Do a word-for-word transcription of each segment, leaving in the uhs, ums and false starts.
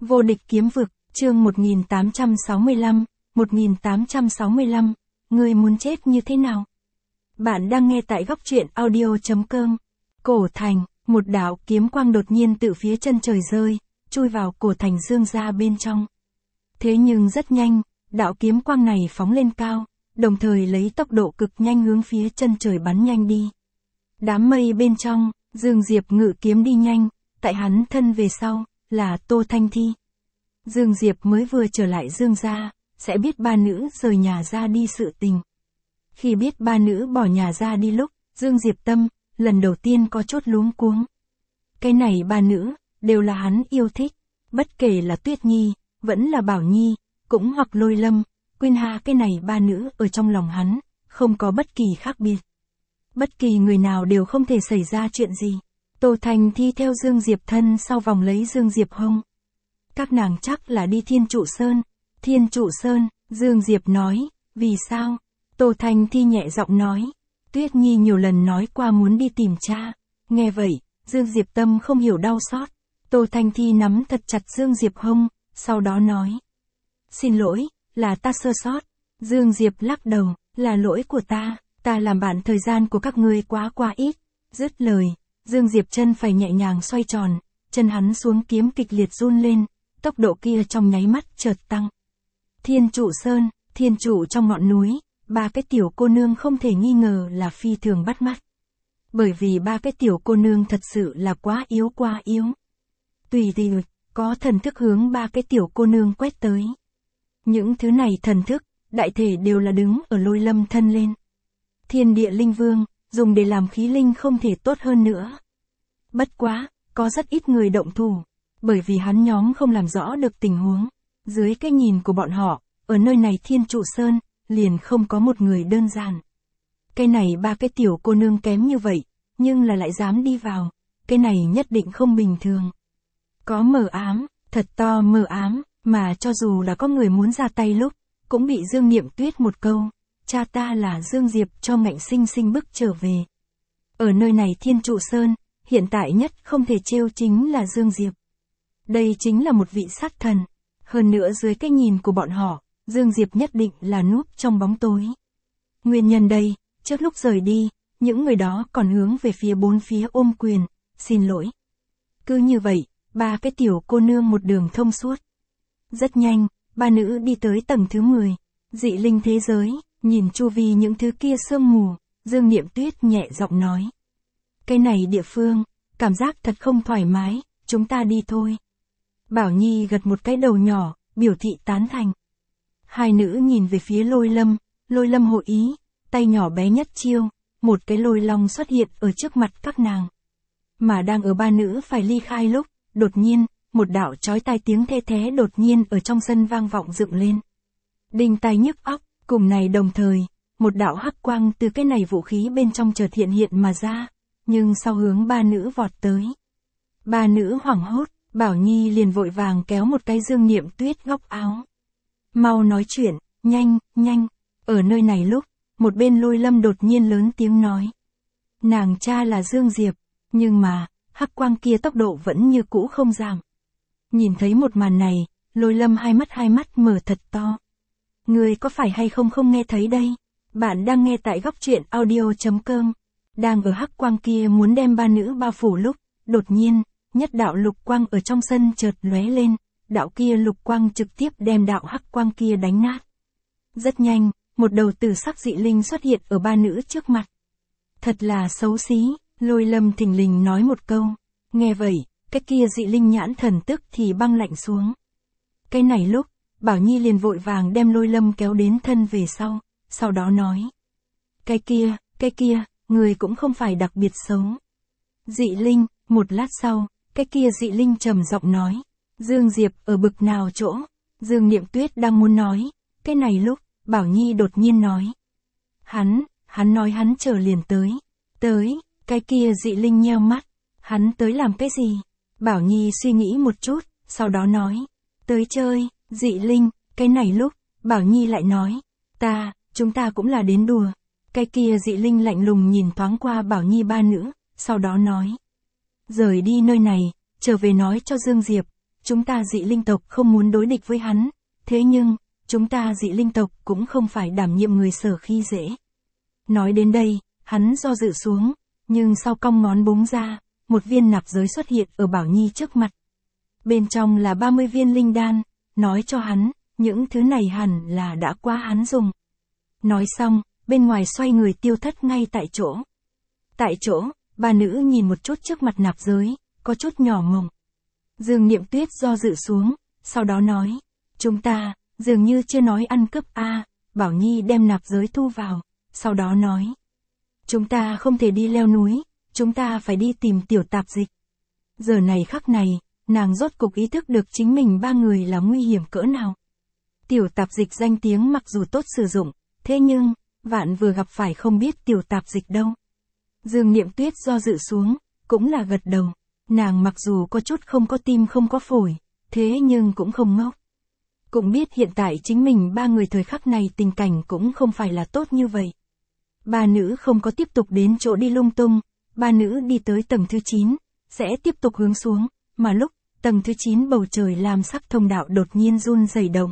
Vô địch kiếm vực, chương một nghìn tám trăm sáu mươi lăm, một nghìn tám trăm sáu mươi lăm, ngươi muốn chết như thế nào? Bạn đang nghe tại góc truyện audio chấm com. Cổ thành, một đạo kiếm quang đột nhiên từ phía chân trời rơi, chui vào cổ thành Dương gia bên trong. Thế nhưng rất nhanh, đạo kiếm quang này phóng lên cao, đồng thời lấy tốc độ cực nhanh hướng phía chân trời bắn nhanh đi. Đám mây bên trong, Dương Diệp ngự kiếm đi nhanh, tại hắn thân về sau, là Tô Thanh Thi. Dương Diệp mới vừa trở lại Dương gia, sẽ biết ba nữ rời nhà ra đi sự tình. Khi biết ba nữ bỏ nhà ra đi lúc, Dương Diệp tâm, lần đầu tiên có chút luống cuống. Cái này ba nữ, đều là hắn yêu thích, bất kể là Tuyết Nhi, vẫn là Bảo Nhi, cũng hoặc Lôi Lâm, Quyên Hà, cái này ba nữ ở trong lòng hắn, không có bất kỳ khác biệt. Bất kỳ người nào đều không thể xảy ra chuyện gì. Tô Thanh Thi theo Dương Diệp thân sau vòng lấy Dương Diệp hông. Các nàng chắc là đi Thiên Trụ Sơn. Thiên Trụ Sơn, Dương Diệp nói, vì sao? Tô Thanh Thi nhẹ giọng nói, Tuyết Nhi nhiều lần nói qua muốn đi tìm cha. Nghe vậy, Dương Diệp tâm không hiểu đau xót. Tô Thanh Thi nắm thật chặt Dương Diệp hông, sau đó nói, xin lỗi, là ta sơ sót. Dương Diệp lắc đầu, là lỗi của ta, ta làm bạn thời gian của các ngươi quá quá ít. Dứt lời, Dương Diệp chân phải nhẹ nhàng xoay tròn, chân hắn xuống kiếm kịch liệt run lên, tốc độ kia trong nháy mắt chợt tăng. Thiên Trụ Sơn, thiên trụ trong ngọn núi, ba cái tiểu cô nương không thể nghi ngờ là phi thường bắt mắt. Bởi vì ba cái tiểu cô nương thật sự là quá yếu quá yếu. Tùy tùy, có thần thức hướng ba cái tiểu cô nương quét tới. Những thứ này thần thức, đại thể đều là đứng ở Lôi Lâm thân lên. Thiên địa linh vương, dùng để làm khí linh không thể tốt hơn nữa. Bất quá, có rất ít người động thủ, bởi vì hắn nhóm không làm rõ được tình huống. Dưới cái nhìn của bọn họ, ở nơi này Thiên Trụ Sơn, liền không có một người đơn giản. Cái này ba cái tiểu cô nương kém như vậy, nhưng là lại dám đi vào, cái này nhất định không bình thường. Có mờ ám, thật to mờ ám, mà cho dù là có người muốn ra tay lúc, cũng bị Dương Niệm Tuyết một câu, cha ta là Dương Diệp cho ngạnh sinh sinh bức trở về. Ở nơi này Thiên Trụ Sơn, hiện tại nhất không thể trêu chính là Dương Diệp. Đây chính là một vị sát thần, hơn nữa dưới cái nhìn của bọn họ, Dương Diệp nhất định là núp trong bóng tối. Nguyên nhân đây, trước lúc rời đi, những người đó còn hướng về phía bốn phía ôm quyền, xin lỗi. Cứ như vậy, ba cái tiểu cô nương một đường thông suốt. Rất nhanh, ba nữ đi tới tầng thứ mười, dị linh thế giới, nhìn chu vi những thứ kia sương mù, Dương Niệm Tuyết nhẹ giọng nói. Cái này địa phương, cảm giác thật không thoải mái, chúng ta đi thôi. Bảo Nhi gật một cái đầu nhỏ, biểu thị tán thành. Hai nữ nhìn về phía Lôi Lâm, Lôi Lâm hội ý, tay nhỏ bé nhất chiêu, một cái lôi long xuất hiện ở trước mặt các nàng. Mà đang ở ba nữ phải ly khai lúc, đột nhiên, một đạo chói tai tiếng the thé đột nhiên ở trong sân vang vọng dựng lên. Đinh tai nhức óc, cùng này đồng thời, một đạo hắc quang từ cái này vũ khí bên trong chợt hiện hiện mà ra, nhưng sau hướng ba nữ vọt tới. Ba nữ hoảng hốt, Bảo Nhi liền vội vàng kéo một cái Dương Niệm Tuyết góc áo. Mau nói chuyện, nhanh, nhanh, ở nơi này lúc, một bên Lôi Lâm đột nhiên lớn tiếng nói. Nàng cha là Dương Diệp, nhưng mà, hắc quang kia tốc độ vẫn như cũ không giảm. Nhìn thấy một màn này, Lôi Lâm hai mắt hai mắt mở thật to. Người có phải hay không không nghe thấy đây? Bạn đang nghe tại góc truyện audio chấm com. Đang ở hắc quang kia muốn đem ba nữ bao phủ lúc, đột nhiên, nhất đạo lục quang ở trong sân chợt lóe lên, đạo kia lục quang trực tiếp đem đạo hắc quang kia đánh nát. Rất nhanh, một đầu tử sắc dị linh xuất hiện ở ba nữ trước mặt. Thật là xấu xí, Lôi Lâm thình lình nói một câu. Nghe vậy, cái kia dị linh nhãn thần tức thì băng lạnh xuống. Cái này lúc, Bảo Nhi liền vội vàng đem Lôi Lâm kéo đến thân về sau, sau đó nói. Cái kia, cái kia, người cũng không phải đặc biệt xấu. Dị linh, một lát sau, cái kia dị linh trầm giọng nói. Dương Diệp ở bực nào chỗ? Dương Niệm Tuyết đang muốn nói. Cái này lúc, Bảo Nhi đột nhiên nói. Hắn, hắn nói hắn chờ liền tới. Tới, cái kia dị linh nheo mắt. Hắn tới làm cái gì? Bảo Nhi suy nghĩ một chút, sau đó nói. Tới chơi, dị linh, cái này lúc, Bảo Nhi lại nói. Ta, chúng ta cũng là đến đùa. Cái kia dị linh lạnh lùng nhìn thoáng qua Bảo Nhi ba nữ, sau đó nói. Rời đi nơi này, trở về nói cho Dương Diệp, chúng ta dị linh tộc không muốn đối địch với hắn, thế nhưng, chúng ta dị linh tộc cũng không phải đảm nhiệm người Sở khi dễ. Nói đến đây, hắn do dự xuống, nhưng sau cong ngón búng ra, một viên nạp giới xuất hiện ở Bảo Nhi trước mặt. Bên trong là ba mươi viên linh đan, nói cho hắn, những thứ này hẳn là đã qua hắn dùng. Nói xong, bên ngoài xoay người tiêu thất ngay tại chỗ. Tại chỗ, ba nữ nhìn một chút trước mặt nạp giới, có chút nhỏ mộng. Dương Niệm Tuyết do dự xuống, sau đó nói, chúng ta, dường như chưa nói ăn cướp a. Bảo Nhi đem nạp giới thu vào, sau đó nói, chúng ta không thể đi leo núi, chúng ta phải đi tìm tiểu tạp dịch. Giờ này khắc này, nàng rốt cục ý thức được chính mình ba người là nguy hiểm cỡ nào. Tiểu tạp dịch danh tiếng mặc dù tốt sử dụng, thế nhưng, vạn vừa gặp phải không biết tiểu tạp dịch đâu. Dương Niệm Tuyết do dự xuống, cũng là gật đầu. Nàng mặc dù có chút không có tim không có phổi, thế nhưng cũng không ngốc. Cũng biết hiện tại chính mình ba người thời khắc này tình cảnh cũng không phải là tốt như vậy. Ba nữ không có tiếp tục đến chỗ đi lung tung, ba nữ đi tới tầng thứ chín, sẽ tiếp tục hướng xuống, mà lúc, tầng thứ chín bầu trời lam sắc thông đạo đột nhiên run rẩy động.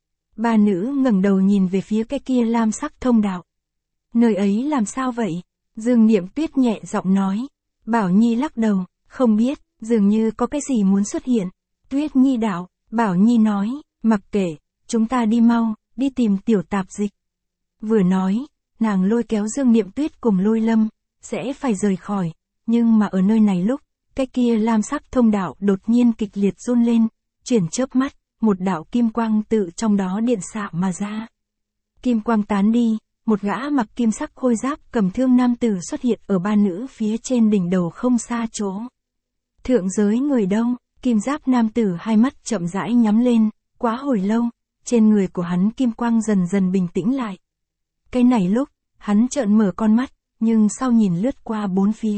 Ba nữ ngẩng đầu nhìn về phía cái kia lam sắc thông đạo. Nơi ấy làm sao vậy? Dương Niệm Tuyết nhẹ giọng nói. Bảo Nhi lắc đầu, không biết, dường như có cái gì muốn xuất hiện. Tuyết Nhi đạo, Bảo Nhi nói, mặc kệ, chúng ta đi mau, đi tìm tiểu tạp dịch. Vừa nói, nàng lôi kéo Dương Niệm Tuyết cùng Lôi Lâm, sẽ phải rời khỏi, nhưng mà ở nơi này lúc, cái kia lam sắc thông đạo đột nhiên kịch liệt run lên, chuyển chớp mắt, một đạo kim quang tự trong đó điện xạ mà ra. Kim quang tán đi, một gã mặc kim sắc khôi giáp cầm thương nam tử xuất hiện ở ba nữ phía trên đỉnh đầu không xa chỗ. Thượng giới người đâu? Kim giáp nam tử hai mắt chậm rãi nhắm lên, quá hồi lâu, trên người của hắn kim quang dần dần bình tĩnh lại. Cái này lúc, hắn trợn mở con mắt, nhưng sau nhìn lướt qua bốn phía.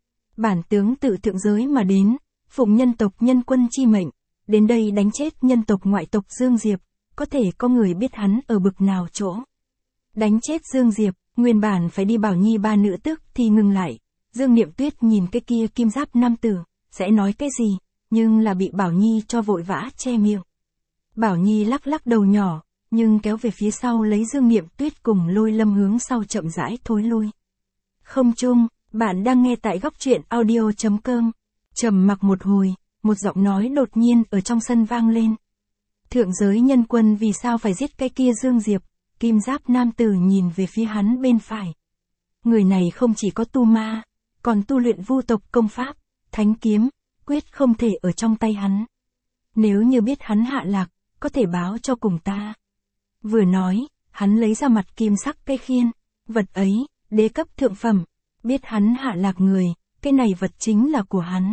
Bản tướng tự thượng giới mà đến, phụng nhân tộc nhân quân chi mệnh, đến đây đánh chết nhân tộc ngoại tộc Dương Diệp, có thể có người biết hắn ở bực nào chỗ. Đánh chết Dương Diệp, nguyên bản phải đi Bảo Nhi ba nữ tức thì ngừng lại. Dương Niệm Tuyết nhìn cái kia kim giáp nam tử, sẽ nói cái gì, nhưng là bị Bảo Nhi cho vội vã che miệng. Bảo Nhi lắc lắc đầu nhỏ, nhưng kéo về phía sau lấy Dương Niệm Tuyết cùng Lôi Lâm hướng sau chậm rãi thối lui. Không chung, bạn đang nghe tại góc truyện audio chấm com. Trầm mặc một hồi, một giọng nói đột nhiên ở trong sân vang lên. Thượng giới nhân quân vì sao phải giết cái kia Dương Diệp? Kim giáp nam tử nhìn về phía hắn bên phải. Người này không chỉ có tu ma, còn tu luyện vu tộc công pháp, thánh kiếm, quyết không thể ở trong tay hắn. Nếu như biết hắn hạ lạc, có thể báo cho cùng ta. Vừa nói, hắn lấy ra mặt kim sắc cây khiên, vật ấy, đế cấp thượng phẩm, biết hắn hạ lạc người, cái này vật chính là của hắn.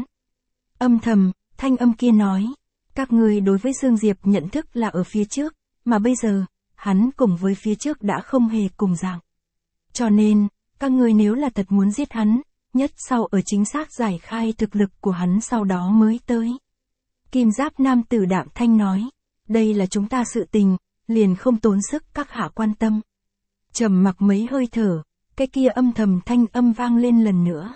Âm thầm, thanh âm kia nói, các người đối với Dương Diệp nhận thức là ở phía trước, mà bây giờ, hắn cùng với phía trước đã không hề cùng dạng. Cho nên, các người nếu là thật muốn giết hắn, nhất sau ở chính xác giải khai thực lực của hắn sau đó mới tới. Kim giáp nam tử đạm thanh nói, đây là chúng ta sự tình, liền không tốn sức các hạ quan tâm. Trầm mặc mấy hơi thở, cái kia âm thầm thanh âm vang lên lần nữa.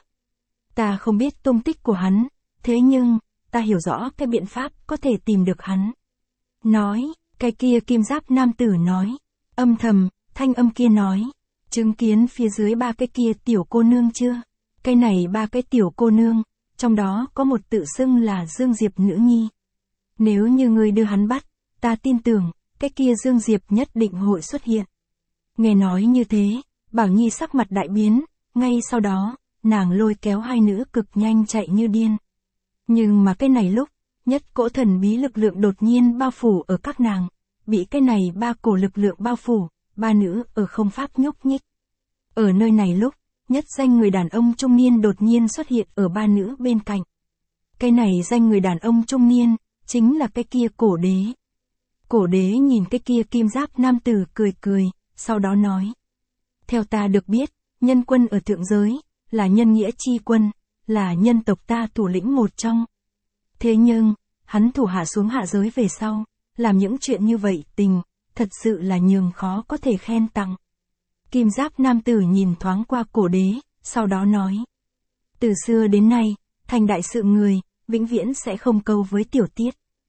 Ta không biết tung tích của hắn, thế nhưng, ta hiểu rõ cái biện pháp có thể tìm được hắn. Nói, cái kia kim giáp nam tử nói, âm thầm, thanh âm kia nói, chứng kiến phía dưới ba cái kia tiểu cô nương chưa? Cái này ba cái tiểu cô nương, trong đó có một tự xưng là Dương Diệp nữ nhi. Nếu như ngươi đưa hắn bắt, ta tin tưởng, cái kia Dương Diệp nhất định hội xuất hiện. Nghe nói như thế, Bảo Nhi sắc mặt đại biến, ngay sau đó, nàng lôi kéo hai nữ cực nhanh chạy như điên. Nhưng mà cái này lúc, nhất cỗ thần bí lực lượng đột nhiên bao phủ ở các nàng, bị cái này ba cổ lực lượng bao phủ, ba nữ ở không pháp nhúc nhích. Ở nơi này lúc, nhất danh người đàn ông trung niên đột nhiên xuất hiện ở ba nữ bên cạnh. Cái này danh người đàn ông trung niên, chính là cái kia cổ đế. Cổ đế nhìn cái kia kim giáp nam tử cười cười, sau đó nói. Theo ta được biết, nhân quân ở thượng giới, là nhân nghĩa chi quân, là nhân tộc ta thủ lĩnh một trong. Thế nhưng, hắn thủ hạ xuống hạ giới về sau, làm những chuyện như vậy tình, thật sự là nhường khó có thể khen tặng. Kim giáp nam tử nhìn thoáng qua cổ đế, sau đó nói. Từ xưa đến nay, thành đại sự người, vĩnh viễn sẽ không câu với tiểu tiết.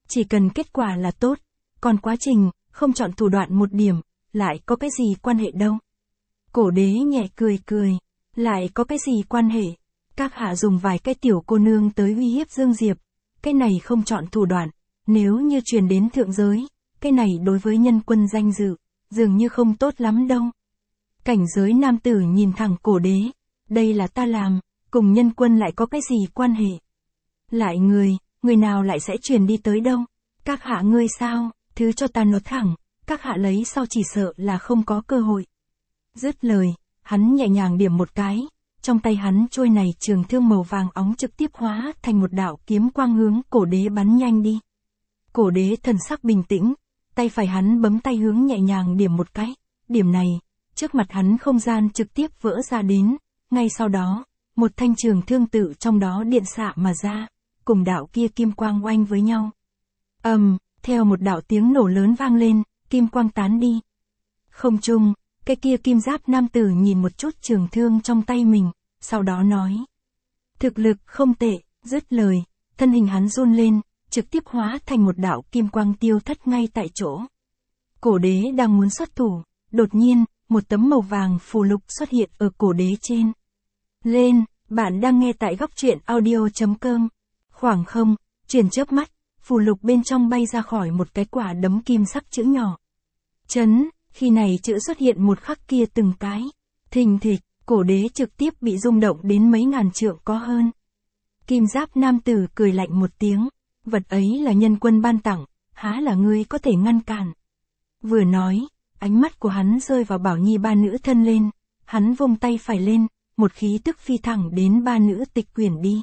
Chỉ cần kết quả là tốt, còn quá trình, không chọn thủ đoạn một điểm, lại có cái gì quan hệ đâu. Cổ đế nhẹ cười cười, lại có cái gì quan hệ, các hạ dùng vài cái tiểu cô nương tới uy hiếp Dương Diệp, cái này không chọn thủ đoạn, nếu như truyền đến thượng giới, cái này đối với nhân quân danh dự, dường như không tốt lắm đâu. Cảnh giới nam tử nhìn thẳng cổ đế, đây là ta làm, cùng nhân quân lại có cái gì quan hệ. Lại người, người nào lại sẽ truyền đi tới đâu, các hạ ngươi sao, thứ cho ta nói thẳng, các hạ lấy sau chỉ sợ là không có cơ hội. Dứt lời, hắn nhẹ nhàng điểm một cái, trong tay hắn trôi này trường thương màu vàng óng trực tiếp hóa thành một đạo kiếm quang hướng cổ đế bắn nhanh đi. Cổ đế thần sắc bình tĩnh, tay phải hắn bấm tay hướng nhẹ nhàng điểm một cái, điểm này, trước mặt hắn không gian trực tiếp vỡ ra đến, ngay sau đó, một thanh trường thương tự trong đó điện xạ mà ra, cùng đạo kia kim quang oanh với nhau. ầm, um, theo một đạo tiếng nổ lớn vang lên, kim quang tán đi. Không trung, cái kia kim giáp nam tử nhìn một chút trường thương trong tay mình, sau đó nói. Thực lực không tệ, dứt lời, thân hình hắn run lên, trực tiếp hóa thành một đạo kim quang tiêu thất ngay tại chỗ. Cổ đế đang muốn xuất thủ, đột nhiên, một tấm màu vàng phù lục xuất hiện ở cổ đế trên. Lên, bạn đang nghe tại góc truyện audio chấm com. Khoảng không, chuyển chớp mắt, phù lục bên trong bay ra khỏi một cái quả đấm kim sắc chữ nhỏ. Chấn, khi này chữ xuất hiện một khắc kia từng cái. Thình thịch, cổ đế trực tiếp bị rung động đến mấy ngàn trượng có hơn. Kim giáp nam tử cười lạnh một tiếng, vật ấy là nhân quân ban tặng, há là ngươi có thể ngăn cản. Vừa nói, ánh mắt của hắn rơi vào Bảo Nhi ba nữ thân lên, hắn vung tay phải lên, một khí tức phi thẳng đến ba nữ tịch quyển đi.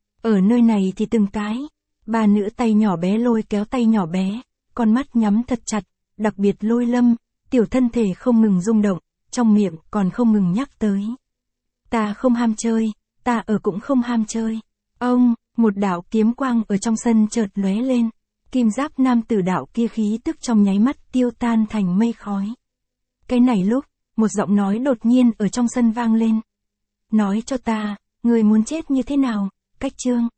Ở nơi này thì từng cái, ba nữ tay nhỏ bé lôi kéo tay nhỏ bé, con mắt nhắm thật chặt, đặc biệt Lôi Lâm, tiểu thân thể không ngừng rung động, trong miệng còn không ngừng nhắc tới. Ta không ham chơi, ta ở cũng không ham chơi. Ông, một đạo kiếm quang ở trong sân chợt lóe lên, kim giáp nam tử đạo kia khí tức trong nháy mắt tiêu tan thành mây khói. Cái này lúc, một giọng nói đột nhiên ở trong sân vang lên. Nói cho ta, người muốn chết như thế nào, Cách Chương.